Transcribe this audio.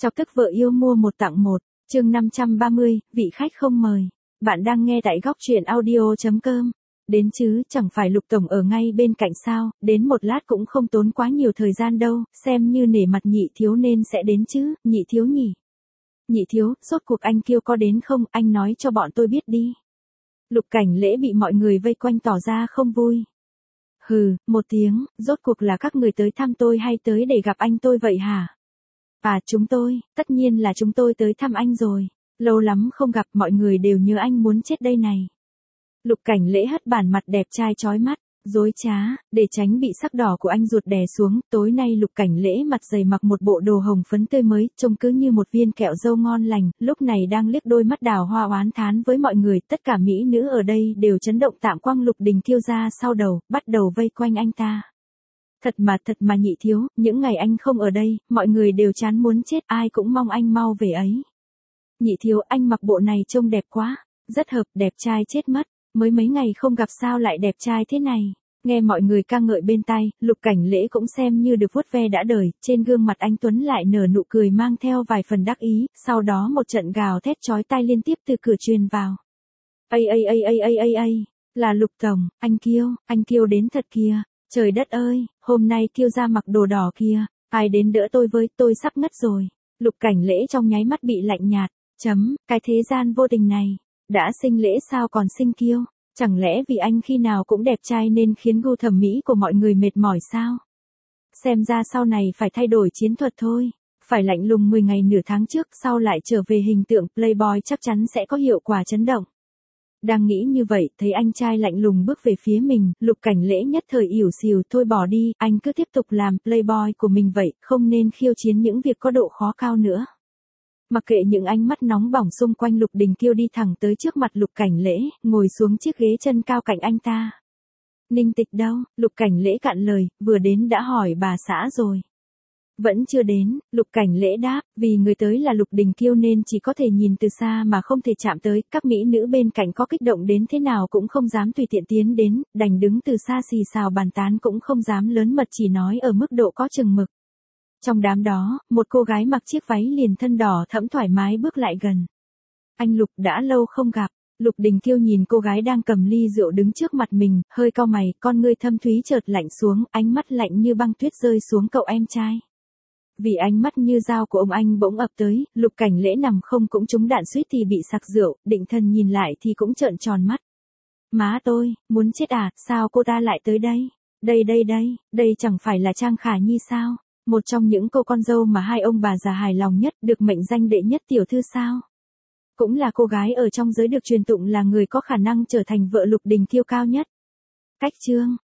Chọc tức vợ yêu mua một tặng một, chương 530, vị khách không mời. Bạn đang nghe tại góc truyện audio.com. Đến chứ, chẳng phải Lục Tổng ở ngay bên cạnh sao, đến một lát cũng không tốn quá nhiều thời gian đâu, xem như nể mặt Nhị thiếu nên sẽ đến chứ, Nhị thiếu nhỉ. Nhị thiếu, rốt cuộc anh Kiêu có đến không, anh nói cho bọn tôi biết đi. Lục Cảnh Lễ bị mọi người vây quanh tỏ ra không vui. Hừ, một tiếng, rốt cuộc là các người tới thăm tôi hay tới để gặp anh tôi vậy hả? À chúng tôi, tất nhiên là chúng tôi tới thăm anh rồi. Lâu lắm không gặp, mọi người đều nhớ anh muốn chết đây này. Lục Cảnh Lễ hất bản mặt đẹp trai chói mắt, dối trá, để tránh bị sắc đỏ của anh ruột đè xuống. Tối nay Lục Cảnh Lễ mặt dày mặc một bộ đồ hồng phấn tươi mới, trông cứ như một viên kẹo dâu ngon lành, lúc này đang liếc đôi mắt đào hoa oán thán với mọi người. Tất cả mỹ nữ ở đây đều chấn động, tạm quăng Lục Đình Kiêu ra sau đầu, bắt đầu vây quanh anh ta. Thật mà Nhị thiếu, những ngày anh không ở đây, mọi người đều chán muốn chết, ai cũng mong anh mau về ấy. Nhị thiếu, anh mặc bộ này trông đẹp quá, rất hợp, đẹp trai chết mất, mới mấy ngày không gặp sao lại đẹp trai thế này. Nghe mọi người ca ngợi bên tai, Lục Cảnh Lễ cũng xem như được vuốt ve đã đời, trên gương mặt anh Tuấn lại nở nụ cười mang theo vài phần đắc ý, sau đó một trận gào thét chói tai liên tiếp từ cửa truyền vào. Ây, là Lục Tổng, anh Kiêu đến thật kìa. Trời đất ơi, hôm nay Kiêu ra mặc đồ đỏ kìa, ai đến đỡ tôi với, tôi sắp ngất rồi. Lục Cảnh Lễ trong nháy mắt bị lạnh nhạt, cái thế gian vô tình này, đã sinh Lễ sao còn sinh Kiêu, chẳng lẽ vì anh khi nào cũng đẹp trai nên khiến gu thẩm mỹ của mọi người mệt mỏi sao? Xem ra sau này phải thay đổi chiến thuật thôi, phải lạnh lùng 10 ngày nửa tháng trước sau lại trở về hình tượng playboy chắc chắn sẽ có hiệu quả chấn động. Đang nghĩ như vậy, thấy anh trai lạnh lùng bước về phía mình, Lục Cảnh Lễ nhất thời ỉu xìu, thôi bỏ đi, anh cứ tiếp tục làm playboy của mình vậy, không nên khiêu chiến những việc có độ khó cao nữa. Mặc kệ những ánh mắt nóng bỏng xung quanh, Lục Đình Kiêu đi thẳng tới trước mặt Lục Cảnh Lễ, ngồi xuống chiếc ghế chân cao cạnh anh ta. Ninh Tịch đâu? Lục Cảnh Lễ cạn lời, vừa đến đã hỏi bà xã rồi. Vẫn chưa đến, Lục Cảnh Lễ đáp, vì người tới là Lục Đình Kiêu nên chỉ có thể nhìn từ xa mà không thể chạm tới, các mỹ nữ bên cạnh có kích động đến thế nào cũng không dám tùy tiện tiến đến, đành đứng từ xa xì xào bàn tán cũng không dám lớn mật, chỉ nói ở mức độ có chừng mực. Trong đám đó, một cô gái mặc chiếc váy liền thân đỏ thẫm thoải mái bước lại gần. Anh Lục, đã lâu không gặp. Lục Đình Kiêu nhìn cô gái đang cầm ly rượu đứng trước mặt mình, hơi cau mày, con ngươi thâm thúy chợt lạnh xuống, ánh mắt lạnh như băng tuyết rơi xuống cậu em trai. Vì ánh mắt như dao của ông anh bỗng ập tới, Lục Cảnh Lễ nằm không cũng trúng đạn suýt thì bị sặc rượu, định thần nhìn lại thì cũng trợn tròn mắt. Má tôi, muốn chết à, sao cô ta lại tới đây? Đây chẳng phải là Trang Khả Nhi sao? Một trong những cô con dâu mà hai ông bà già hài lòng nhất, được mệnh danh đệ nhất tiểu thư sao? Cũng là cô gái ở trong giới được truyền tụng là người có khả năng trở thành vợ Lục Đình Kiêu cao nhất. Cách chương,